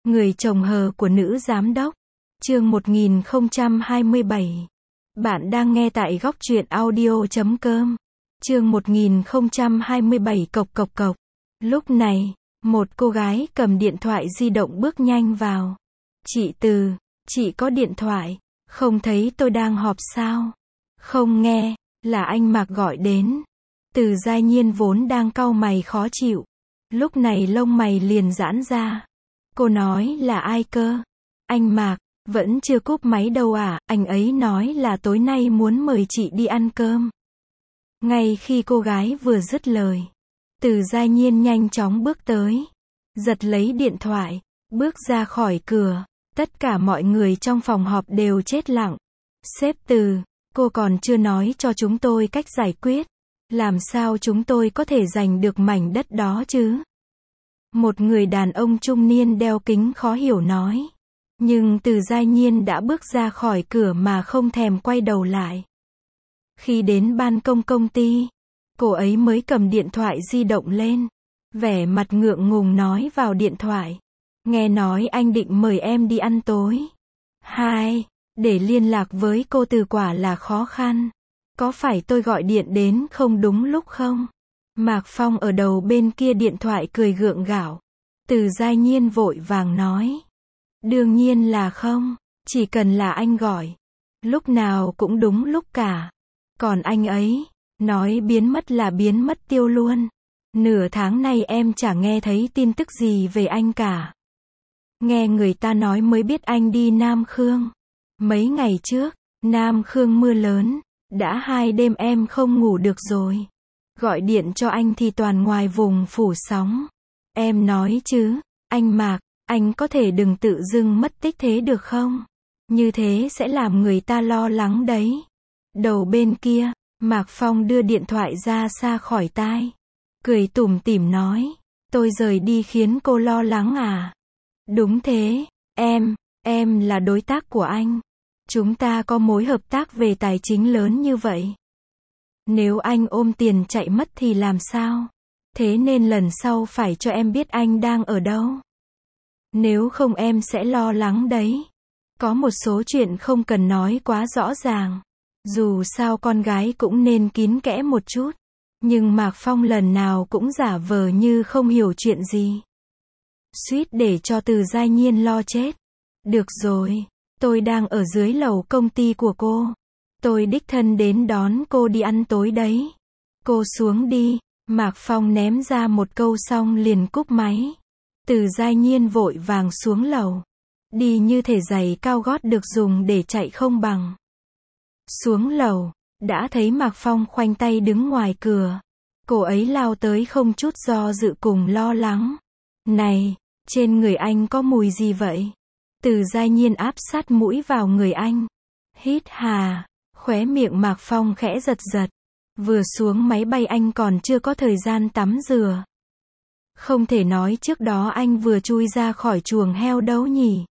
Người chồng hờ của nữ giám đốc. Chương 1027. Bạn đang nghe tại góc truyện audio.com. Chương 1027 cộc cộc cộc. Lúc này, một cô gái cầm điện thoại di động bước nhanh vào. Chị Từ, chị có điện thoại, không thấy tôi đang họp sao? Không nghe, là anh Mạc gọi đến. Từ Giai Nhiên vốn đang cau mày khó chịu. Lúc này lông mày liền giãn ra. Cô nói là ai cơ? Anh Mạc, vẫn chưa cúp máy đâu à, anh ấy nói là tối nay muốn mời chị đi ăn cơm. Ngay khi cô gái vừa dứt lời, Từ Giai Nhiên nhanh chóng bước tới, giật lấy điện thoại, bước ra khỏi cửa. Tất cả mọi người trong phòng họp đều chết lặng. Sếp Từ, cô còn chưa nói cho chúng tôi cách giải quyết. Làm sao chúng tôi có thể giành được mảnh đất đó chứ? Một người đàn ông trung niên đeo kính khó hiểu nói. Nhưng Từ Giai Nhiên đã bước ra khỏi cửa mà không thèm quay đầu lại. Khi đến ban công công ty, cô ấy mới cầm điện thoại di động lên. Vẻ mặt ngượng ngùng nói vào điện thoại. Nghe nói anh định mời em đi ăn tối. Để liên lạc với cô Từ quả là khó khăn. Có phải tôi gọi điện đến không đúng lúc không? Mạc Phong ở đầu bên kia điện thoại cười gượng gạo. Từ Giai Nhiên vội vàng nói. Đương nhiên là không, chỉ cần là anh gọi. Lúc nào cũng đúng lúc cả. Còn anh ấy, nói biến mất là biến mất tiêu luôn. Nửa tháng nay em chả nghe thấy tin tức gì về anh cả. Nghe người ta nói mới biết anh đi Nam Khương. Mấy ngày trước, Nam Khương mưa lớn, đã 2 đêm em không ngủ được rồi. Gọi điện cho anh thì toàn ngoài vùng phủ sóng. Em nói chứ, anh Mạc, anh có thể đừng tự dưng mất tích thế được không? Như thế sẽ làm người ta lo lắng đấy. Đầu bên kia, Mạc Phong đưa điện thoại ra xa khỏi tai. Cười tủm tỉm nói, tôi rời đi khiến cô lo lắng à? Đúng thế, em là đối tác của anh. Chúng ta có mối hợp tác về tài chính lớn như vậy. Nếu anh ôm tiền chạy mất thì làm sao? Thế nên lần sau phải cho em biết anh đang ở đâu. Nếu không em sẽ lo lắng đấy. Có một số chuyện không cần nói quá rõ ràng. Dù sao con gái cũng nên kín kẽ một chút. Nhưng Mạc Phong lần nào cũng giả vờ như không hiểu chuyện gì. Suýt để cho Từ Giai Nhiên lo chết. Được rồi, tôi đang ở dưới lầu công ty của cô. Tôi đích thân đến đón cô đi ăn tối đấy. Cô xuống đi. Mạc Phong ném ra một câu xong liền cúp máy. Từ Giai Nhiên vội vàng xuống lầu. Đi như thể giày cao gót được dùng để chạy không bằng. Xuống lầu, đã thấy Mạc Phong khoanh tay đứng ngoài cửa. Cô ấy lao tới không chút do dự cùng lo lắng. Này, trên người anh có mùi gì vậy? Từ Giai Nhiên áp sát mũi vào người anh. Hít hà, khóe miệng Mạc Phong khẽ giật giật. Vừa xuống máy bay anh còn chưa có thời gian tắm rửa. Không thể nói trước đó anh vừa chui ra khỏi chuồng heo đâu nhỉ?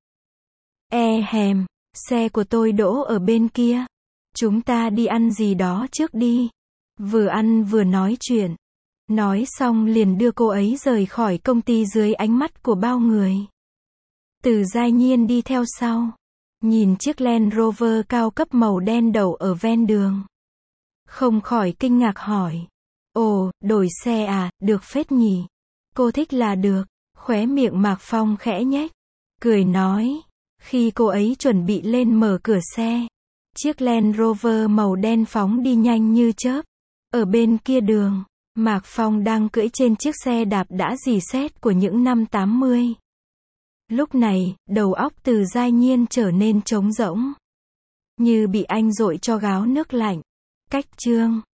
Xe của tôi đỗ ở bên kia. Chúng ta đi ăn gì đó trước đi. Vừa ăn vừa nói chuyện. Nói xong liền đưa cô ấy rời khỏi công ty dưới ánh mắt của bao người. Từ Giai Nhiên đi theo sau. Nhìn chiếc Land Rover cao cấp màu đen đậu ở ven đường. Không khỏi kinh ngạc hỏi. Ồ, đổi xe à, được phết nhỉ. Cô thích là được. Khóe miệng Mạc Phong khẽ nhếch. Cười nói. Khi cô ấy chuẩn bị lên mở cửa xe. Chiếc Land Rover màu đen phóng đi nhanh như chớp. Ở bên kia đường, Mạc Phong đang cưỡi trên chiếc xe đạp đã rỉ sét của những năm 80. Lúc này, đầu óc Từ Giai Nhiên trở nên trống rỗng. Như bị anh dội cho gáo nước lạnh. Cách chương